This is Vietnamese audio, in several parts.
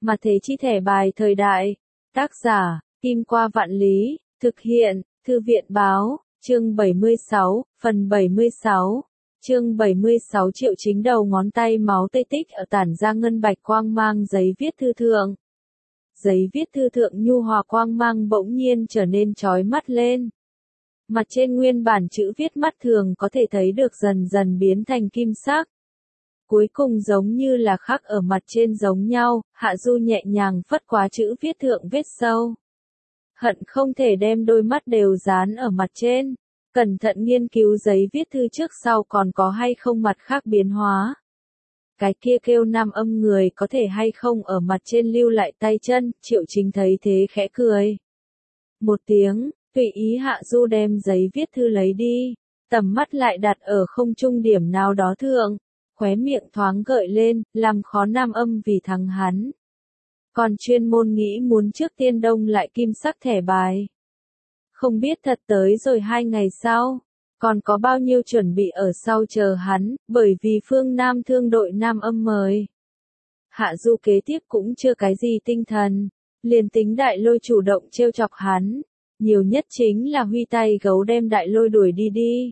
Mà thế chi thẻ bài thời đại. Tác giả, Kim Qua Vạn Lý, thực hiện, Thư viện báo, chương 76, phần 76. Chương 76 Triệu Chính đầu ngón tay máu tê tích ở tản ra ngân bạch quang mang giấy viết thư thượng. Giấy viết thư thượng nhu hòa quang mang bỗng nhiên trở nên chói mắt lên. Mặt trên nguyên bản chữ viết mắt thường có thể thấy được dần dần biến thành kim sắc. Cuối cùng giống như là khắc ở mặt trên giống nhau, Hạ Du nhẹ nhàng phất quá chữ viết thượng vết sâu. Hận không thể đem đôi mắt đều dán ở mặt trên, cẩn thận nghiên cứu giấy viết thư trước sau còn có hay không mặt khác biến hóa. Cái kia kêu nam âm người có thể hay không ở mặt trên lưu lại tay chân, Triệu Chính thấy thế khẽ cười. Một tiếng, tùy ý Hạ Du đem giấy viết thư lấy đi, tầm mắt lại đặt ở không trung điểm nào đó thượng, khóe miệng thoáng gợi lên, làm khó nam âm vì thắng hắn. Còn chuyên môn nghĩ muốn trước tiên đông lại kim sắc thẻ bài. Không biết thật tới rồi 2 ngày sau, còn có bao nhiêu chuẩn bị ở sau chờ hắn, bởi vì phương Nam thương đội nam âm mời. Hạ Du kế tiếp cũng chưa cái gì tinh thần, liền tính đại lôi chủ động trêu chọc hắn, nhiều nhất chính là huy tay gấu đem đại lôi đuổi đi.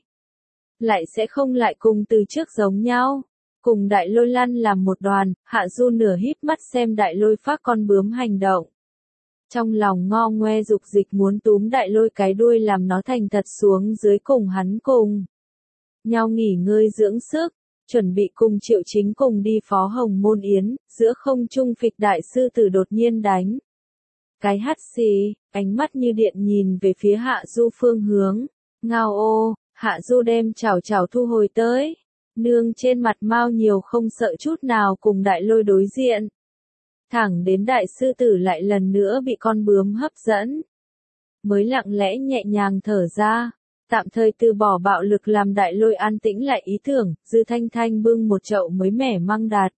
Lại sẽ không lại cùng từ trước giống nhau. Cùng đại lôi lăn làm một đoàn, Hạ Du nửa híp mắt xem đại lôi phát con bướm hành động. Trong lòng ngo ngoe dục dịch muốn túm đại lôi cái đuôi làm nó thành thật xuống dưới cùng hắn cùng nhau nghỉ ngơi dưỡng sức, chuẩn bị cùng Triệu Chính cùng đi phó hồng môn yến, giữa không trung phịch đại sư tử đột nhiên đánh. Cái hắt xì, ánh mắt như điện nhìn về phía Hạ Du phương hướng, ngao ô, Hạ Du đem chảo thu hồi tới. Nương trên mặt mau nhiều không sợ chút nào cùng đại lôi đối diện. Thẳng đến đại sư tử lại lần nữa bị con bướm hấp dẫn. Mới lặng lẽ nhẹ nhàng thở ra, tạm thời từ bỏ bạo lực làm đại lôi an tĩnh lại ý tưởng, Dư Thanh Thanh bưng một chậu mới mẻ măng đạt.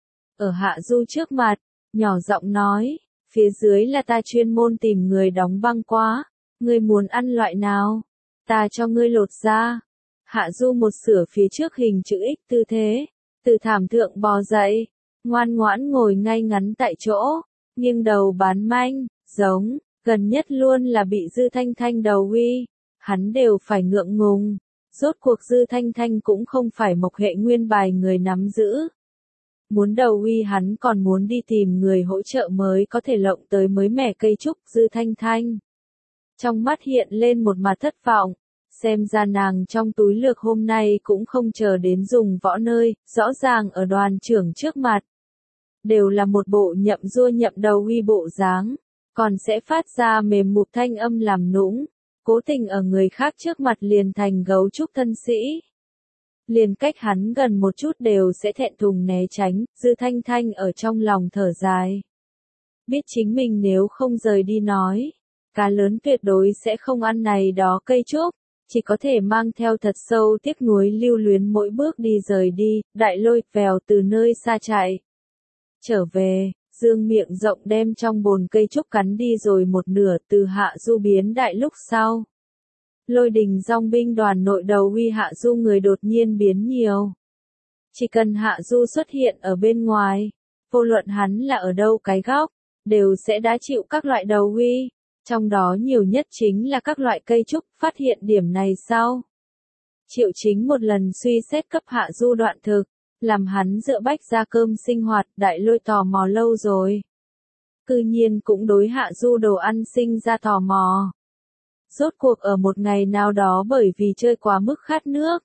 Ở Hạ Du trước mặt, nhỏ giọng nói, phía dưới là ta chuyên môn tìm người đóng băng quá, ngươi muốn ăn loại nào? Ta cho ngươi lột ra. Hạ Du một sửa phía trước hình chữ X tư thế, từ thảm thượng bò dậy, ngoan ngoãn ngồi ngay ngắn tại chỗ, nghiêng đầu bán manh, giống, gần nhất luôn là bị Dư Thanh Thanh đầu uy, hắn đều phải ngượng ngùng, rốt cuộc Dư Thanh Thanh cũng không phải mộc hệ nguyên bài người nắm giữ. Muốn đầu uy hắn còn muốn đi tìm người hỗ trợ mới có thể lộng tới mới mẻ cây trúc Dư Thanh Thanh. Trong mắt hiện lên một mặt thất vọng. Xem ra nàng trong túi lược hôm nay cũng không chờ đến dùng võ nơi, rõ ràng ở đoàn trưởng trước mặt. Đều là một bộ nhậm dua nhậm đầu uy bộ dáng, còn sẽ phát ra mềm mụt thanh âm làm nũng, cố tình ở người khác trước mặt liền thành gấu trúc thân sĩ. Liền cách hắn gần một chút đều sẽ thẹn thùng né tránh, Dư Thanh Thanh ở trong lòng thở dài. Biết chính mình nếu không rời đi nói, cá lớn tuyệt đối sẽ không ăn này đó cây trúc. Chỉ có thể mang theo thật sâu tiếc nuối lưu luyến mỗi bước đi rời đi, đại lôi vèo từ nơi xa chạy. Trở về, dương miệng rộng đem trong bồn cây trúc cắn đi rồi một nửa từ Hạ Du biến đại lúc sau. Lôi đình dòng binh đoàn nội đầu uy Hạ Du người đột nhiên biến nhiều. Chỉ cần Hạ Du xuất hiện ở bên ngoài, vô luận hắn là ở đâu cái góc, đều sẽ đã chịu các loại đầu uy. Trong đó nhiều nhất chính là các loại cây trúc, phát hiện điểm này sau. Triệu Chính một lần suy xét cấp Hạ Du đoạn thực, làm hắn dựa bách ra cơm sinh hoạt, đại lôi tò mò lâu rồi. Cư nhiên cũng đối Hạ Du đồ ăn sinh ra tò mò. Rốt cuộc ở một ngày nào đó bởi vì chơi quá mức khát nước.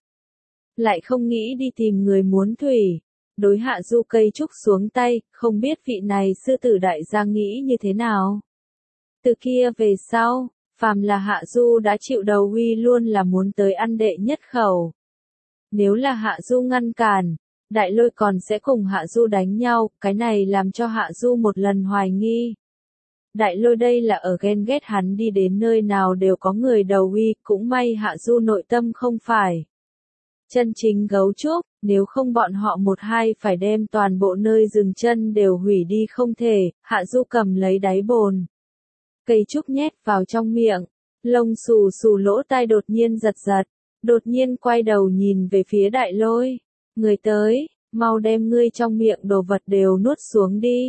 Lại không nghĩ đi tìm người muốn thủy. Đối Hạ Du cây trúc xuống tay, không biết vị này sư tử đại gia nghĩ như thế nào. Từ kia về sau, phàm là Hạ Du đã chịu đầu uy luôn là muốn tới ăn đệ nhất khẩu. Nếu là Hạ Du ngăn cản, đại lôi còn sẽ cùng Hạ Du đánh nhau, cái này làm cho Hạ Du một lần hoài nghi. Đại lôi đây là ở ghen ghét hắn đi đến nơi nào đều có người đầu uy, cũng may Hạ Du nội tâm không phải chân chính gấu trúc, nếu không bọn họ một hai phải đem toàn bộ nơi dừng chân đều hủy đi không thể. Hạ Du cầm lấy đáy bồn. Cây trúc nhét vào trong miệng, lông xù xù lỗ tai đột nhiên giật, đột nhiên quay đầu nhìn về phía đại lôi. Người tới, mau đem ngươi trong miệng đồ vật đều nuốt xuống đi.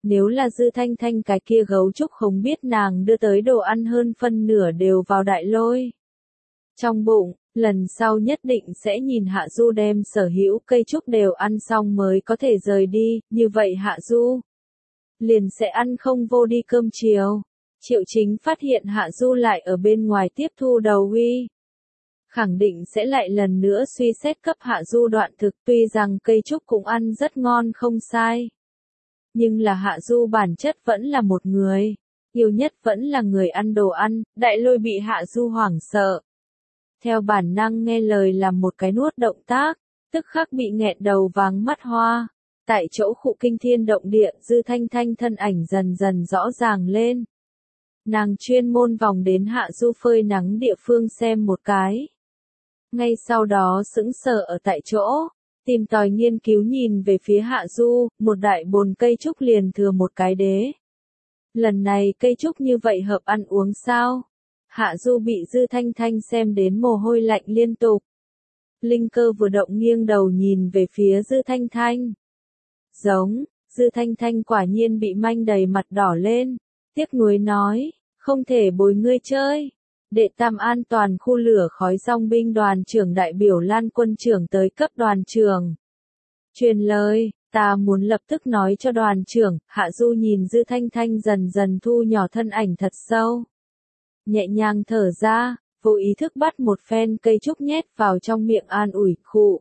Nếu là Dư Thanh Thanh cái kia gấu trúc không biết nàng đưa tới đồ ăn hơn phân nửa đều vào đại lôi. Trong bụng, lần sau nhất định sẽ nhìn Hạ Du đem sở hữu cây trúc đều ăn xong mới có thể rời đi, như vậy Hạ Du liền sẽ ăn không vô đi cơm chiều. Triệu Chính phát hiện Hạ Du lại ở bên ngoài tiếp thu đầu uy. Khẳng định sẽ lại lần nữa suy xét cấp Hạ Du đoạn thực, tuy rằng cây trúc cũng ăn rất ngon không sai. Nhưng là Hạ Du bản chất vẫn là một người, yêu nhất vẫn là người ăn đồ ăn, đại lôi bị Hạ Du hoảng sợ. Theo bản năng nghe lời làm một cái nuốt động tác, tức khắc bị nghẹn đầu váng mắt hoa. Tại chỗ khụ kinh thiên động địa, Dư Thanh Thanh thân ảnh dần dần rõ ràng lên. Nàng chuyên môn vòng đến Hạ Du phơi nắng địa phương xem một cái. Ngay sau đó sững sờ ở tại chỗ, tìm tòi nghiên cứu nhìn về phía Hạ Du, một đại bồn cây trúc liền thừa một cái đế. Lần này cây trúc như vậy hợp ăn uống sao? Hạ Du bị Dư Thanh Thanh xem đến mồ hôi lạnh liên tục. Linh cơ vừa động nghiêng đầu nhìn về phía Dư Thanh Thanh. Giống, Dư Thanh Thanh quả nhiên bị manh đầy mặt đỏ lên. Tiếc nuối nói, không thể bồi ngươi chơi. Đệ tam an toàn khu lửa khói dòng binh đoàn trưởng đại biểu Lan quân trưởng tới cấp đoàn trưởng. Truyền lời, ta muốn lập tức nói cho đoàn trưởng. Hạ Du nhìn Dư Thanh Thanh dần dần thu nhỏ thân ảnh thật sâu. Nhẹ nhàng thở ra, vô ý thức bắt một phen cây trúc nhét vào trong miệng an ủi, khụ.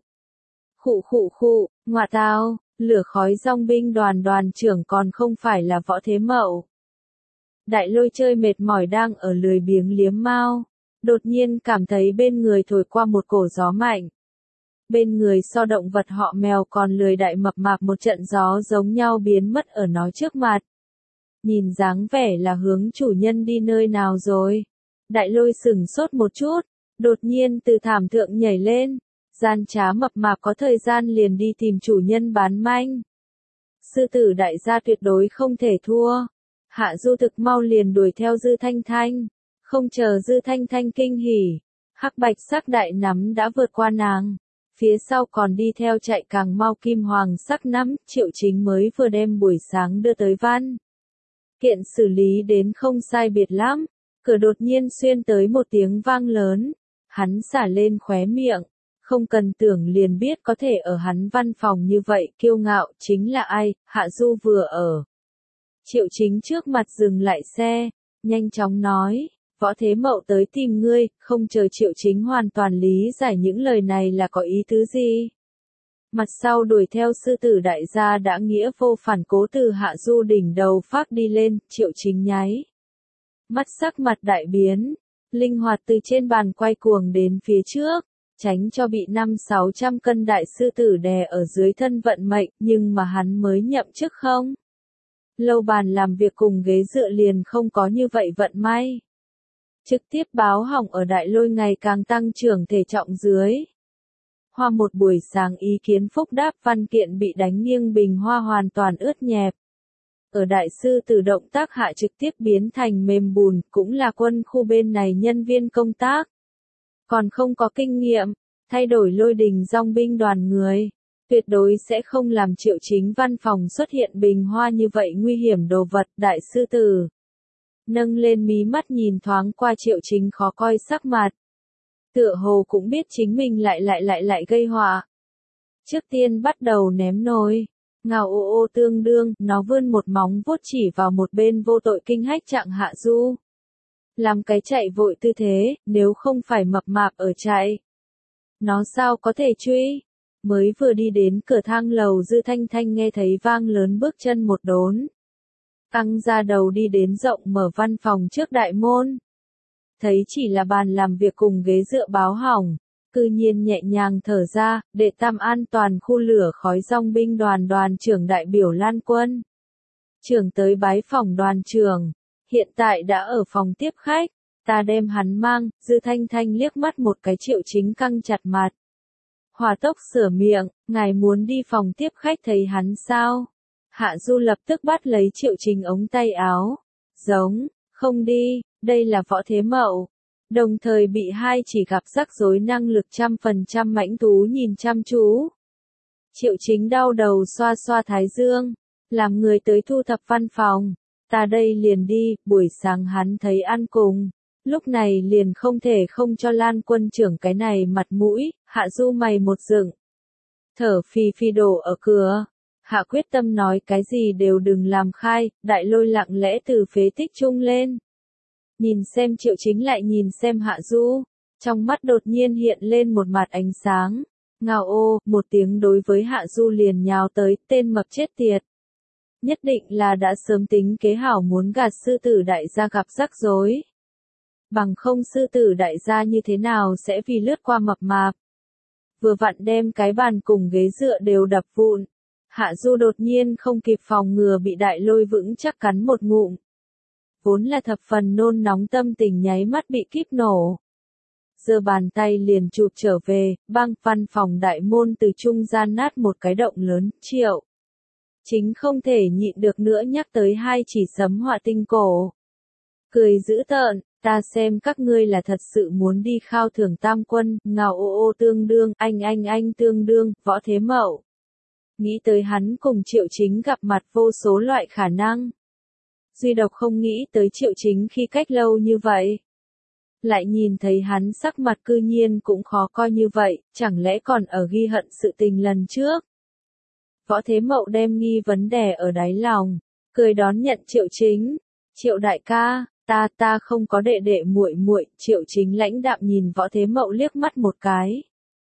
Khụ, ngọa tao, lửa khói dòng binh đoàn trưởng còn không phải là Võ Thế Mậu. Đại lôi chơi mệt mỏi đang ở lười biếng liếm mao, đột nhiên cảm thấy bên người thổi qua một cổ gió mạnh. Bên người so động vật họ mèo còn lười đại mập mạp một trận gió giống nhau biến mất ở nó trước mặt. Nhìn dáng vẻ là hướng chủ nhân đi nơi nào rồi. Đại lôi sửng sốt một chút, đột nhiên từ thảm thượng nhảy lên. Gian trá mập mạp có thời gian liền đi tìm chủ nhân bán manh. Sư tử đại gia tuyệt đối không thể thua. Hạ Du thực mau liền đuổi theo Dư Thanh Thanh. Không chờ Dư Thanh Thanh kinh hỉ, hắc bạch sắc đại nắm đã vượt qua nàng. Phía sau còn đi theo chạy càng mau kim hoàng sắc nắm. Triệu Chính mới vừa đem buổi sáng đưa tới văn kiện xử lý đến không sai biệt lắm. Cửa đột nhiên xuyên tới một tiếng vang lớn. Hắn xả lên khóe miệng. Không cần tưởng liền biết có thể ở hắn văn phòng như vậy kiêu ngạo chính là ai. Hạ Du vừa ở Triệu Chính trước mặt dừng lại xe, nhanh chóng nói, Võ Thế Mậu tới tìm ngươi. Không chờ Triệu Chính hoàn toàn lý giải những lời này là có ý tứ gì. Mặt sau đuổi theo sư tử đại gia đã nghĩa vô phản cố từ Hạ Du đỉnh đầu phát đi lên. Triệu Chính nháy mắt, sắc mặt đại biến, linh hoạt từ trên bàn quay cuồng đến phía trước, tránh cho bị 500-600 cân đại sư tử đè ở dưới thân vận mệnh. Nhưng mà hắn mới nhậm chức không lâu, bàn làm việc cùng ghế dựa liền không có như vậy vận may. Trực tiếp báo hỏng ở đại lôi ngày càng tăng trưởng thể trọng dưới. Hoa một buổi sáng ý kiến phúc đáp văn kiện bị đánh nghiêng, bình hoa hoàn toàn ướt nhẹp. Ở đại sư tử động tác hạ trực tiếp biến thành mềm bùn, cũng là quân khu bên này nhân viên công tác. Còn không có kinh nghiệm, thay đổi lôi đình dòng binh đoàn người. Tuyệt đối sẽ không làm Triệu Chính văn phòng xuất hiện bình hoa như vậy nguy hiểm đồ vật. Đại sư tử nâng lên mí mắt nhìn thoáng qua Triệu Chính khó coi sắc mặt. Tựa hồ cũng biết chính mình lại gây họa. Trước tiên bắt đầu ném nồi. Ngào ô tương đương, nó vươn một móng vuốt chỉ vào một bên vô tội kinh hách trạng Hạ Du. Làm cái chạy vội tư thế, nếu không phải mập mạp ở chạy. Nó sao có thể truy? Mới vừa đi đến cửa thang lầu, Dư Thanh Thanh nghe thấy vang lớn bước chân một đốn. Căng ra đầu đi đến rộng mở văn phòng trước đại môn. Thấy chỉ là bàn làm việc cùng ghế dựa báo hỏng. Cư nhiên nhẹ nhàng thở ra, đệ tam an toàn khu lửa khói dòng binh đoàn trưởng đại biểu Lan Quân. Trưởng tới bái phòng đoàn trưởng. Hiện tại đã ở phòng tiếp khách. Ta đem hắn mang. Dư Thanh Thanh liếc mắt một cái Triệu Chính căng chặt mặt. Hòa tốc sửa miệng, ngài muốn đi phòng tiếp khách thấy hắn sao? Hạ Du lập tức bắt lấy Triệu Chính ống tay áo. Giống, không đi, đây là Võ Thế Mậu. Đồng thời bị hai chỉ gặp rắc rối năng lực 100% mãnh thú nhìn chăm chú. Triệu Chính đau đầu xoa xoa thái dương. làm người tới thu thập văn phòng, ta đây liền đi, buổi sáng hắn thấy ăn cùng. Lúc này liền không thể không cho Lan Quân trưởng cái này mặt mũi, Hạ Du mày một dựng. Thở phì phì đổ ở cửa. Hạ quyết tâm nói cái gì đều đừng làm khai, Đại Lôi lặng lẽ từ phế tích trung lên. Nhìn xem Triệu Chính lại nhìn xem Hạ Du, trong mắt đột nhiên hiện lên một mặt ánh sáng. Ngao ô, một tiếng đối với Hạ Du liền nhào tới, tên mập chết tiệt. Nhất định là đã sớm tính kế hảo muốn gạt sư tử đại gia gặp rắc rối. Bằng không sư tử đại gia như thế nào sẽ vì lướt qua mập mạp. Vừa vặn đem cái bàn cùng ghế dựa đều đập vụn. Hạ Du đột nhiên không kịp phòng ngừa bị Đại Lôi vững chắc cắn một ngụm. Vốn là thập phần nôn nóng tâm tình nháy mắt bị kíp nổ. Giơ bàn tay liền chụp trở về, băng văn phòng đại môn từ trung gian nát một cái động lớn, Triệu. Chính không thể nhịn được nữa nhắc tới hai chỉ sấm họa tinh cổ. Cười dữ tợn, ta xem các ngươi là thật sự muốn đi khao thưởng tam quân, ngào ô ô tương đương, anh tương đương, Võ Thế Mậu. Nghĩ tới hắn cùng Triệu Chính gặp mặt vô số loại khả năng. Duy độc không nghĩ tới Triệu Chính khi cách lâu như vậy. Lại nhìn thấy hắn sắc mặt cư nhiên cũng khó coi như vậy, chẳng lẽ còn ở ghi hận sự tình lần trước. Võ Thế Mậu đem nghi vấn đề ở đáy lòng, cười đón nhận Triệu Chính. Triệu đại ca, ta không có đệ đệ muội muội. Triệu Chính lãnh đạm nhìn Võ Thế Mậu liếc mắt một cái.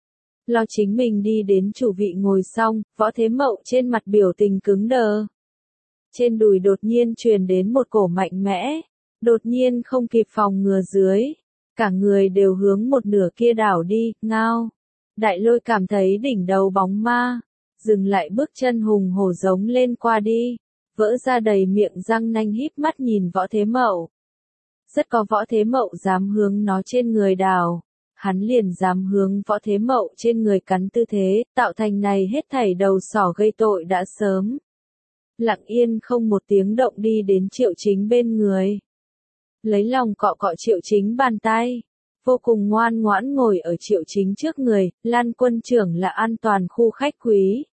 Lo chính mình đi đến chủ vị ngồi xong, Võ Thế Mậu trên mặt biểu tình cứng đờ. Trên đùi đột nhiên truyền đến một cổ mạnh mẽ, đột nhiên không kịp phòng ngừa dưới. Cả người đều hướng một nửa kia đảo đi, ngao. Đại Lôi cảm thấy đỉnh đầu bóng ma, dừng lại bước chân hùng hổ giống lên qua đi, vỡ ra đầy miệng răng nanh híp mắt nhìn Võ Thế Mậu. Rất có Võ Thế Mậu dám hướng nó trên người đào, hắn liền dám hướng Võ Thế Mậu trên người cắn tư thế, tạo thành này hết thảy đầu sỏ gây tội đã sớm. Lặng yên không một tiếng động đi đến Triệu Chính bên người. Lấy lòng cọ cọ Triệu Chính bàn tay, vô cùng ngoan ngoãn ngồi ở Triệu Chính trước người. Lan Quân trưởng là an toàn khu khách quý.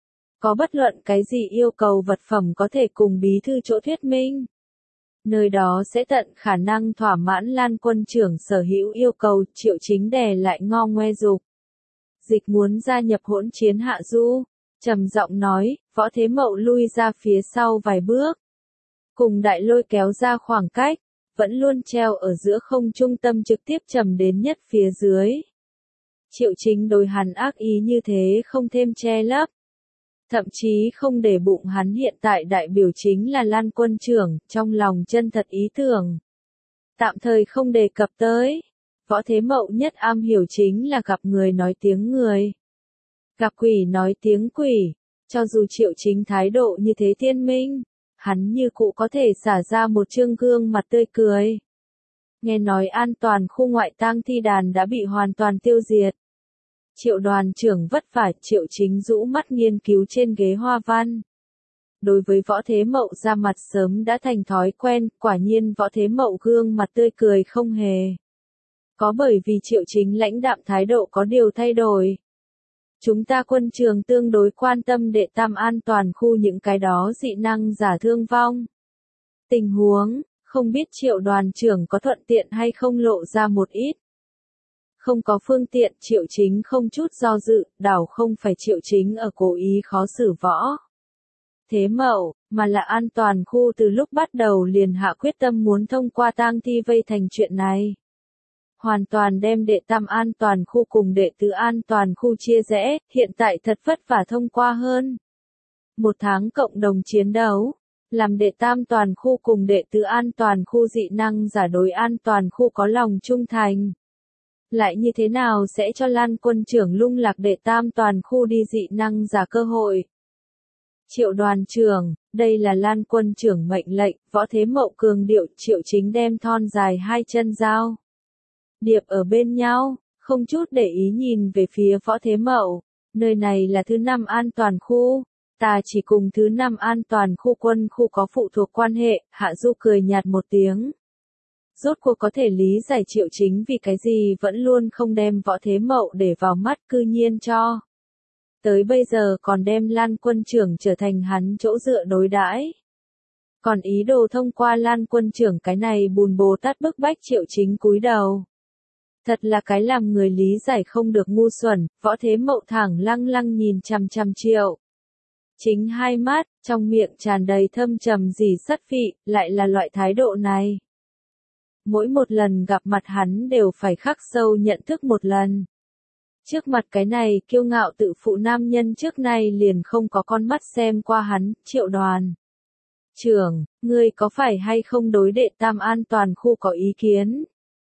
Có bất luận cái gì yêu cầu vật phẩm có thể cùng bí thư chỗ thuyết minh. Nơi đó sẽ tận khả năng thỏa mãn Lan Quân trưởng sở hữu yêu cầu. Triệu Chính đè lại ngo ngoe dục dịch muốn gia nhập hỗn chiến Hạ Du, trầm giọng nói. Võ Thế Mậu lui ra phía sau vài bước, cùng Đại Lôi kéo ra khoảng cách, vẫn luôn treo ở giữa không trung tâm trực tiếp trầm đến nhất phía dưới. Triệu Chính đối hắn ác ý như thế không thêm che lấp, thậm chí không để bụng hắn hiện tại đại biểu chính là Lan Quân trưởng, trong lòng chân thật ý tưởng. Tạm thời không đề cập tới. Võ Thế Mậu nhất am hiểu chính là gặp người nói tiếng người, gặp quỷ nói tiếng quỷ. Cho dù Triệu Chính thái độ như thế thiên minh, hắn như cũ có thể xả ra một trương gương mặt tươi cười. Nghe nói an toàn khu ngoại tang thi đàn đã bị hoàn toàn tiêu diệt. Triệu đoàn trưởng vất vả. Triệu Chính rũ mắt nghiên cứu trên ghế hoa văn. Đối với Võ Thế Mậu ra mặt sớm đã thành thói quen, quả nhiên Võ Thế Mậu gương mặt tươi cười không hề. Có bởi vì Triệu Chính lãnh đạm thái độ có điều thay đổi. Chúng ta quân trường tương đối quan tâm đệ tam an toàn khu những cái đó dị năng giả thương vong. Tình huống, không biết Triệu đoàn trưởng có thuận tiện hay không lộ ra một ít. Không có phương tiện. Triệu Chính không chút do dự, đảo không phải Triệu Chính ở cố ý khó xử Võ Thế Mậu, mà là an toàn khu từ lúc bắt đầu liền hạ quyết tâm muốn thông qua tang thi vây thành chuyện này. Hoàn toàn đem đệ tam an toàn khu cùng đệ tứ an toàn khu chia rẽ, hiện tại thật vất vả thông qua hơn 1 tháng cộng đồng chiến đấu, làm đệ tam toàn khu cùng đệ tứ an toàn khu dị năng giả đối an toàn khu có lòng trung thành. Lại như thế nào sẽ cho Lan Quân trưởng lung lạc đệ tam toàn khu đi dị năng giả cơ hội? Triệu đoàn trưởng, đây là Lan Quân trưởng mệnh lệnh. Võ Thế Mậu cường điệu. Triệu Chính đem thon dài hai chân dao điệp ở bên nhau, không chút để ý nhìn về phía Võ Thế Mậu. Nơi này là thứ 5 an toàn khu, ta chỉ cùng thứ 5 an toàn khu quân khu có phụ thuộc quan hệ. Hạ Du cười nhạt một tiếng. Rốt cuộc có thể lý giải Triệu Chính vì cái gì vẫn luôn không đem Võ Thế Mậu để vào mắt, cư nhiên cho tới bây giờ còn đem Lan quân trưởng trở thành hắn chỗ dựa đối đãi. Còn ý đồ thông qua Lan quân trưởng cái này bùn Bồ Tát bức bách Triệu Chính cúi đầu. Thật là cái làm người lý giải không được ngu xuẩn, Võ Thế Mậu thẳng lăng lăng nhìn chằm chằm Triệu Chính hai mắt, trong miệng tràn đầy thâm trầm dì sắt vị, lại là loại thái độ này. Mỗi một lần gặp mặt hắn đều phải khắc sâu nhận thức một lần. Trước mặt cái này kiêu ngạo tự phụ nam nhân trước nay liền không có con mắt xem qua hắn, Triệu đoàn trưởng, ngươi có phải hay không đối đệ tam an toàn khu có ý kiến?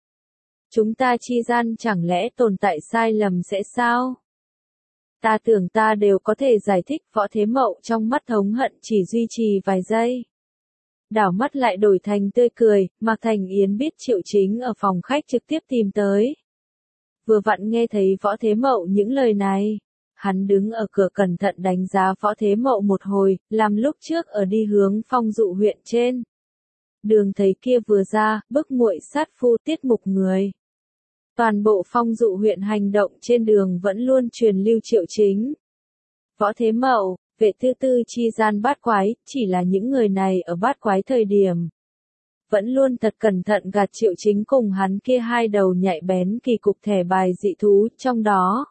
Chúng ta chi gian chẳng lẽ tồn tại sai lầm sẽ sao? Ta tưởng ta đều có thể giải thích. Võ Thế Mậu trong mắt thống hận chỉ duy trì vài giây. Đảo mắt lại đổi thành tươi cười, Mạc Thành Yến biết Triệu Chính ở phòng khách trực tiếp tìm tới. Vừa vặn nghe thấy Võ Thế Mậu những lời này. Hắn đứng ở cửa cẩn thận đánh giá Võ Thế Mậu một hồi, làm lúc trước ở đi hướng Phong Dụ huyện trên. Đường thấy kia vừa ra, bức muội sát phu tiết mục người. Toàn bộ Phong Dụ huyện hành động trên đường vẫn luôn truyền lưu Triệu Chính. Võ Thế Mậu, vệ tư tư chi gian bát quái, chỉ là những người này ở bát quái thời điểm. Vẫn luôn thật cẩn thận gạt Triệu Chính cùng hắn kia hai đầu nhạy bén kỳ cục thẻ bài dị thú, trong đó.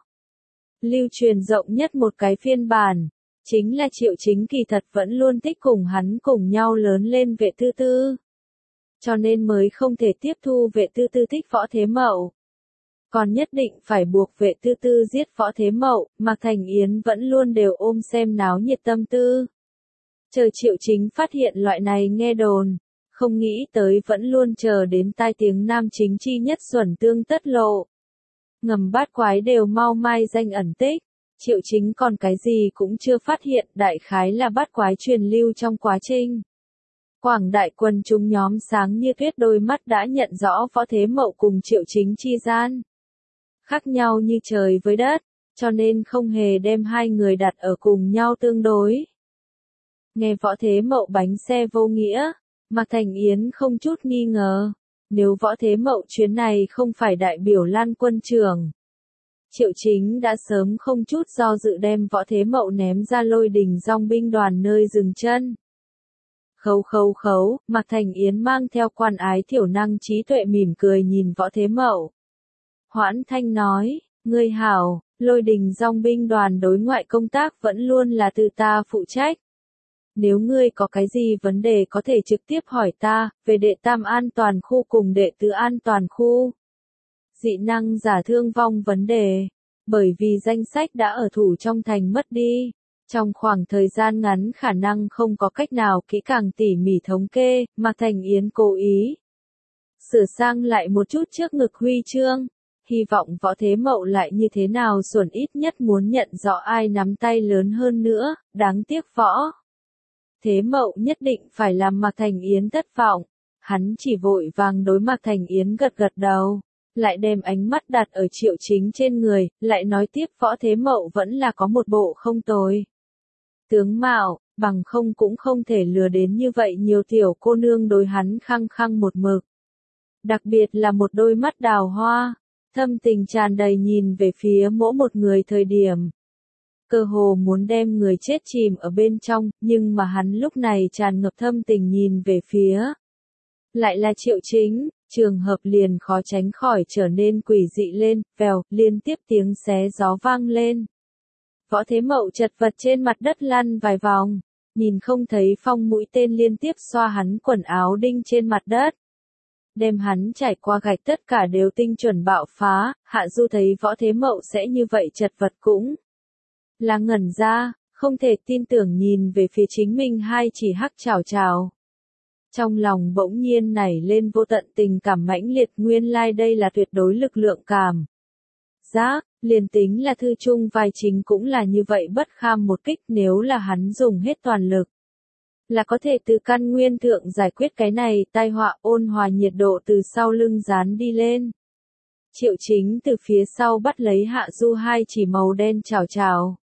Lưu truyền rộng nhất một cái phiên bản, chính là Triệu Chính kỳ thật vẫn luôn thích cùng hắn cùng nhau lớn lên vệ tư tư. Cho nên mới không thể tiếp thu vệ tư tư thích Võ Thế Mậu. Còn nhất định phải buộc vệ tư tư giết Võ Thế Mậu, Mạc Thành Yến vẫn luôn đều ôm xem náo nhiệt tâm tư. Chờ Triệu Chính phát hiện loại này nghe đồn, không nghĩ tới vẫn luôn chờ đến tai tiếng nam chính chi nhất xuẩn tương tất lộ. Ngầm bát quái đều mau mai danh ẩn tích, Triệu Chính còn cái gì cũng chưa phát hiện, đại khái là bát quái truyền lưu trong quá trình. Quảng đại quần chúng nhóm sáng như tuyết đôi mắt đã nhận rõ Võ Thế Mậu cùng Triệu Chính chi gian. Khác nhau như trời với đất, cho nên không hề đem hai người đặt ở cùng nhau tương đối. Nghe Võ Thế Mậu bánh xe vô nghĩa, Mạc Thành Yến không chút nghi ngờ, nếu Võ Thế Mậu chuyến này không phải đại biểu Lan quân trưởng. Triệu Chính đã sớm không chút do dự đem Võ Thế Mậu ném ra Lôi Đình dòng binh đoàn nơi dừng chân. Khấu khấu khấu, Mạc Thành Yến mang theo quan ái thiểu năng trí tuệ mỉm cười nhìn Võ Thế Mậu. Hoãn Thanh nói, ngươi hảo, Lôi Đình dòng binh đoàn đối ngoại công tác vẫn luôn là từ ta phụ trách. Nếu ngươi có cái gì vấn đề có thể trực tiếp hỏi ta, về đệ tam an toàn khu cùng đệ tứ an toàn khu. Dị năng giả thương vong vấn đề, bởi vì danh sách đã ở thủ trong thành mất đi. Trong khoảng thời gian ngắn khả năng không có cách nào kỹ càng tỉ mỉ thống kê, mà Thành Yến cố ý. Sửa sang lại một chút trước ngực huy chương, hy vọng Võ Thế Mậu lại như thế nào xuẩn ít nhất muốn nhận rõ ai nắm tay lớn hơn nữa, đáng tiếc Võ Thế Mậu nhất định phải làm Mạc Thành Yến thất vọng. Hắn chỉ vội vàng đối Mạc Thành Yến gật gật đầu, lại đem ánh mắt đặt ở Triệu Chính trên người, lại nói tiếp Võ Thế Mậu vẫn là có một bộ không tồi. Tướng mạo, bằng không cũng không thể lừa đến như vậy nhiều tiểu cô nương đối hắn khăng khăng một mực. Đặc biệt là một đôi mắt đào hoa, thâm tình tràn đầy nhìn về phía mỗi một người thời điểm. Cơ hồ muốn đem người chết chìm ở bên trong, nhưng mà hắn lúc này tràn ngập thâm tình nhìn về phía. Lại là Triệu Chính, trường hợp liền khó tránh khỏi trở nên quỷ dị lên, vèo, liên tiếp tiếng xé gió vang lên. Võ Thế Mậu chật vật trên mặt đất lăn vài vòng, nhìn không thấy phong mũi tên liên tiếp xoa hắn quần áo đinh trên mặt đất. Đem hắn trải qua gạch tất cả đều tinh chuẩn bạo phá, Hạ Du thấy Võ Thế Mậu sẽ như vậy chật vật cũng là ngẩn ra, không thể tin tưởng nhìn về phía chính mình hai chỉ hắc chào chào. Trong lòng bỗng nhiên nảy lên vô tận tình cảm mãnh liệt, nguyên lai đây là tuyệt đối lực lượng cảm giác, liền tính là thư trung vai chính cũng là như vậy bất kham một kích, nếu là hắn dùng hết toàn lực. Là có thể từ căn nguyên thượng giải quyết cái này tai họa, ôn hòa nhiệt độ từ sau lưng dán đi lên. Triệu Chính từ phía sau bắt lấy Hạ Du hai chỉ màu đen chào chào.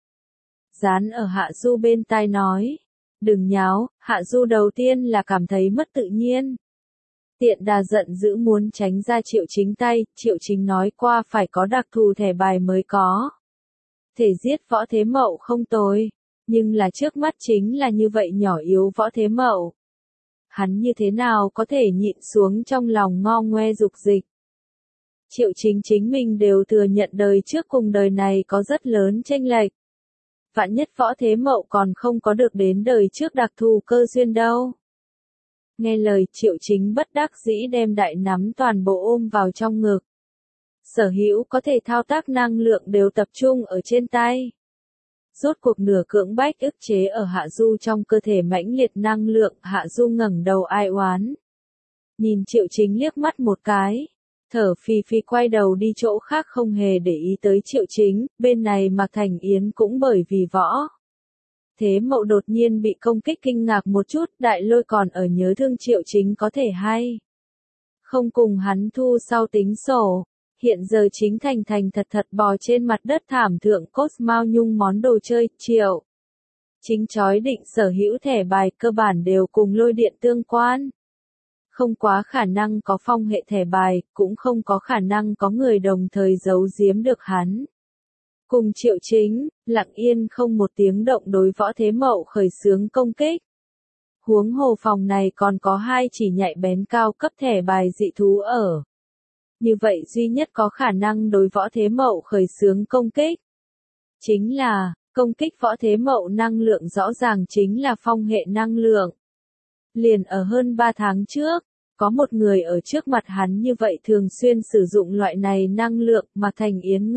Dán ở Hạ Du bên tai nói. Đừng nháo, Hạ Du đầu tiên là cảm thấy mất tự nhiên. Tiện đà giận dữ muốn tránh ra Triệu Chính tay, Triệu Chính nói qua phải có đặc thù thẻ bài mới có Thể giết Võ Thế Mậu không tồi, nhưng là trước mắt chính là như vậy nhỏ yếu Võ Thế Mậu. Hắn như thế nào có thể nhịn xuống trong lòng ngo ngoe dục dịch. Triệu Chính chính mình đều thừa nhận đời trước cùng đời này có rất lớn chênh lệch. Vạn nhất Võ Thế Mậu còn không có được đến đời trước đặc thù cơ duyên đâu. Nghe lời Triệu Chính bất đắc dĩ đem đại nắm toàn bộ ôm vào trong ngực. Sở hữu có thể thao tác năng lượng đều tập trung ở trên tay. Rốt cuộc nửa cưỡng bách ức chế ở Hạ Du trong cơ thể mãnh liệt năng lượng, Hạ Du ngẩng đầu ai oán. Nhìn Triệu Chính liếc mắt một cái, thở phì phì quay đầu đi chỗ khác không hề để ý tới Triệu Chính, bên này Mạc Thành Yến cũng bởi vì Võ Thế Mậu đột nhiên bị công kích kinh ngạc một chút, Đại Lôi còn ở nhớ thương Triệu Chính có thể hay không cùng hắn thu sau tính sổ. Hiện giờ chính thành thật thật bò trên mặt đất thảm thượng Cosmao Nhung món đồ chơi, Triệu Chính chói định sở hữu thẻ bài cơ bản đều cùng lôi điện tương quan. Không quá khả năng có phong hệ thẻ bài, cũng không có khả năng có người đồng thời giấu giếm được hắn. Cùng Triệu Chính, lặng yên không một tiếng động đối Võ Thế Mậu khởi xướng công kích. Huống hồ phòng này còn có 2 chỉ nhạy bén cao cấp thẻ bài dị thú ở. Như vậy duy nhất có khả năng đối Võ Thế Mậu khởi xướng công kích. Chính là, công kích Võ Thế Mậu năng lượng rõ ràng chính là phong hệ năng lượng. Liền ở hơn 3 tháng trước, có một người ở trước mặt hắn như vậy thường xuyên sử dụng loại này năng lượng mà Thành Yến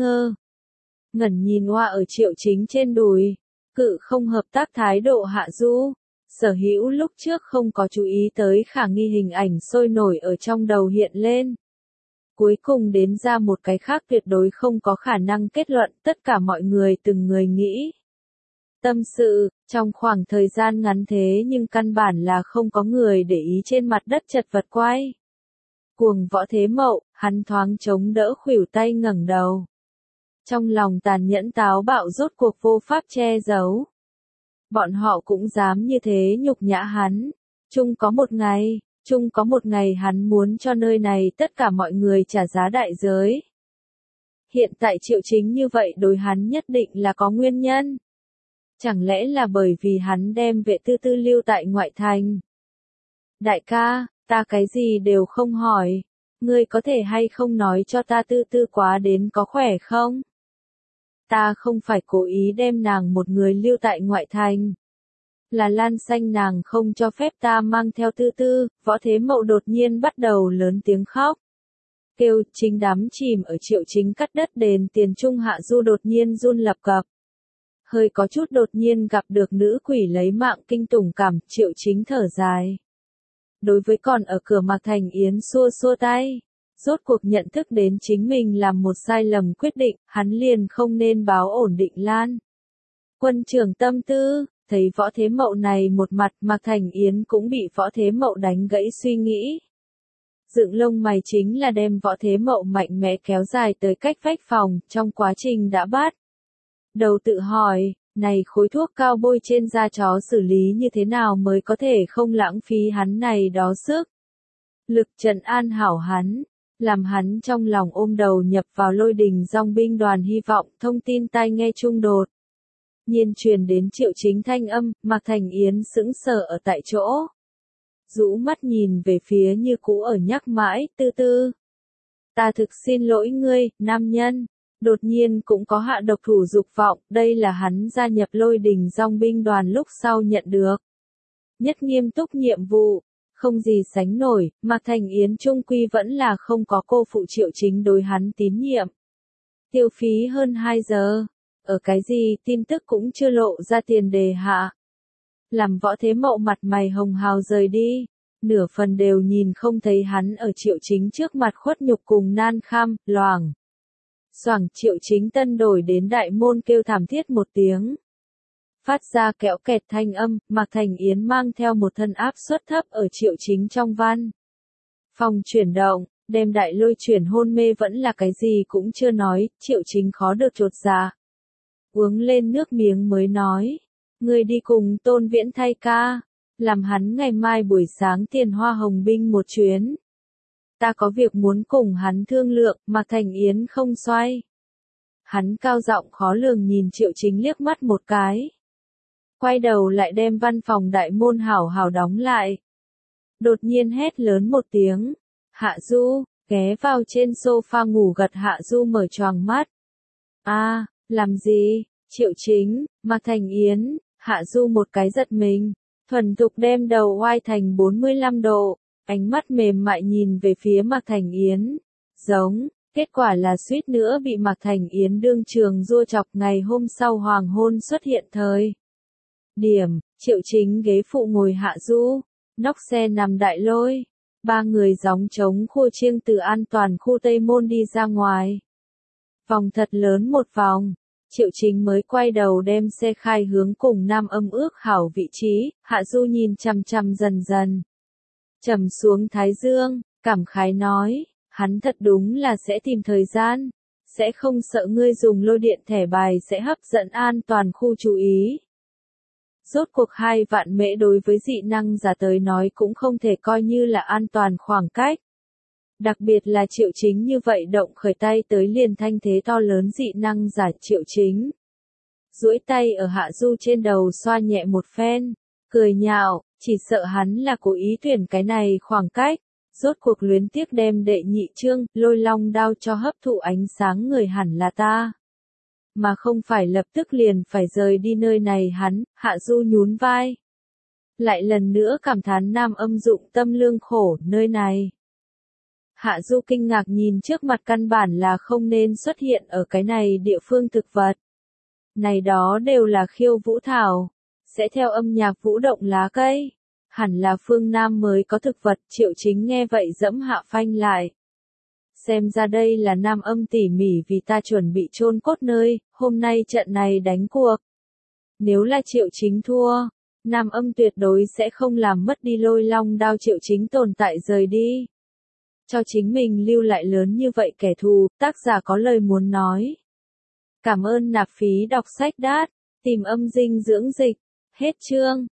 ngẩn nhìn hoa ở Triệu Chính trên đùi, cự không hợp tác thái độ Hạ Du. Sở hữu lúc trước không có chú ý tới khả nghi hình ảnh sôi nổi ở trong đầu hiện lên. Cuối cùng đến ra một cái khác tuyệt đối không có khả năng kết luận, tất cả mọi người từng người nghĩ. Tâm sự, trong khoảng thời gian ngắn thế nhưng căn bản là không có người để ý trên mặt đất chật vật quay. Cuồng Võ Thế Mậu, hắn thoáng chống đỡ khuỷu tay ngẩng đầu. Trong lòng tàn nhẫn táo bạo rốt cuộc vô pháp che giấu. Bọn họ cũng dám như thế nhục nhã hắn. Chung có một ngày hắn muốn cho nơi này tất cả mọi người trả giá đại giới. Hiện tại Triệu Chính như vậy đối hắn nhất định là có nguyên nhân. Chẳng lẽ là bởi vì hắn đem Vệ Tư Tư lưu tại ngoại thành? Đại ca, ta cái gì đều không hỏi. Ngươi có thể hay không nói cho ta Tư Tư quá đến có khỏe không? Ta không phải cố ý đem nàng một người lưu tại ngoại thành. Là Lan Xanh nàng không cho phép ta mang theo Tư Tư. Võ Thế Mậu đột nhiên bắt đầu lớn tiếng khóc. Kêu chính đắm chìm ở Triệu Chính cắt đất đền tiền trung Hạ Du đột nhiên run lập cập. Hơi có chút đột nhiên gặp được nữ quỷ lấy mạng kinh tủng cảm, Triệu Chính thở dài. Đối với còn ở cửa Mạc Thành Yến xua xua tay. Rốt cuộc nhận thức đến chính mình làm một sai lầm quyết định, hắn liền không nên báo ổn định Lan Quân trưởng tâm tư. Thấy Võ Thế Mậu này một mặt, Mạc Thành Yến cũng bị Võ Thế Mậu đánh gãy suy nghĩ. Dựng lông mày chính là đem Võ Thế Mậu mạnh mẽ kéo dài tới cách vách phòng, trong quá trình đã bắt đầu tự hỏi, này khối thuốc cao bôi trên da chó xử lý như thế nào mới có thể không lãng phí hắn này đó sức. Lực trấn an hảo hắn, làm hắn trong lòng ôm đầu nhập vào Lôi Đình Dòng binh đoàn hy vọng thông tin tai nghe chung đột. Nhiên truyền đến Triệu Chính thanh âm, Mạc Thành Yến sững sờ ở tại chỗ. Rũ mắt nhìn về phía như cũ ở nhắc mãi, Tư Tư. Ta thực xin lỗi ngươi, nam nhân. Đột nhiên cũng có hạ độc thủ dục vọng, đây là hắn gia nhập Lôi Đình Dòng binh đoàn lúc sau nhận được. Nhất nghiêm túc nhiệm vụ, không gì sánh nổi, Mạc Thành Yến trung quy vẫn là không có cô phụ Triệu Chính đối hắn tín nhiệm. Tiêu phí hơn 2 giờ. Ở cái gì tin tức cũng chưa lộ ra tiền đề hạ. Làm Võ Thế Mậu mặt mày hồng hào rời đi. Nửa phần đều nhìn không thấy hắn ở Triệu Chính trước mặt khuất nhục cùng nan kham, loảng. Xoảng Triệu Chính tân đổi đến đại môn kêu thảm thiết một tiếng. Phát ra kẽo kẹt thanh âm, Mạc Thành Yến mang theo một thân áp suất thấp ở Triệu Chính trong văn phòng chuyển động. Đem Đại Lôi chuyển hôn mê vẫn là cái gì cũng chưa nói, Triệu Chính khó được chột dạ. Uống lên nước miếng mới nói. Người đi cùng Tôn Viễn thay ca. Làm hắn ngày mai buổi sáng tiền Hoa Hồng binh một chuyến. Ta có việc muốn cùng hắn thương lượng, Mạc Thành Yến không xoay Hắn cao giọng khó lường nhìn Triệu Chính liếc mắt một cái. Quay đầu lại đem văn phòng đại môn hảo hảo đóng lại. Đột nhiên hét lớn một tiếng. Hạ Du, ghé vào trên sofa ngủ gật Hạ Du mở choàng mắt. A, làm gì? Triệu Chính, Mạc Thành Yến, Hạ Du một cái giật mình. Thuần thục đem đầu oai thành 45 độ. Ánh mắt mềm mại nhìn về phía Mạc Thành Yến. Giống. Kết quả là suýt nữa bị Mạc Thành Yến đương trường giua chọc ngày hôm sau hoàng hôn xuất hiện thời. Điểm, Triệu Chính ghế phụ ngồi Hạ Du, nóc xe nằm Đại Lôi. Ba người gióng trống khua chiêng từ an toàn khu Tây Môn đi ra ngoài. Vòng thật lớn một vòng, Triệu Chính mới quay đầu đem xe khai hướng cùng Nam Âm ước hảo vị trí, Hạ Du nhìn chằm chằm dần dần. Trầm xuống thái dương, cảm khái nói. Hắn thật đúng là sẽ tìm thời gian, sẽ không sợ ngươi dùng lôi điện thẻ bài sẽ hấp dẫn an toàn khu chú ý. Rốt cuộc 2 vạn mễ đối với dị năng giả tới nói cũng không thể coi như là an toàn khoảng cách. Đặc biệt là Triệu Chính như vậy động khởi tay tới liền thanh thế to lớn dị năng giả Triệu Chính. Duỗi tay ở Hạ Du trên đầu xoa nhẹ một phen, cười nhạo, chỉ sợ hắn là cố ý tuyển cái này khoảng cách. Rốt cuộc luyến tiếc đem đệ nhị chương, Lôi Long đao cho hấp thụ ánh sáng người hẳn là ta. Mà không phải lập tức liền phải rời đi nơi này hắn, Hạ Du nhún vai. Lại lần nữa cảm thán Nam Âm dụng tâm lương khổ, nơi này. Hạ Du kinh ngạc nhìn trước mặt căn bản là không nên xuất hiện ở cái này địa phương thực vật. Này đó đều là khiêu vũ thảo, sẽ theo âm nhạc vũ động lá cây. Hẳn là phương Nam mới có thực vật, Triệu Chính nghe vậy dẫm hạ phanh lại. Xem ra đây là Nam Âm tỉ mỉ vì ta chuẩn bị chôn cốt nơi, hôm nay trận này đánh cuộc. Nếu là Triệu Chính thua, Nam Âm tuyệt đối sẽ không làm mất đi Lôi Long đao Triệu Chính tồn tại rời đi. Cho chính mình lưu lại lớn như vậy kẻ thù, tác giả có lời muốn nói. Cảm ơn nạp phí đọc sách đát, tìm âm dinh dưỡng dịch, hết chương.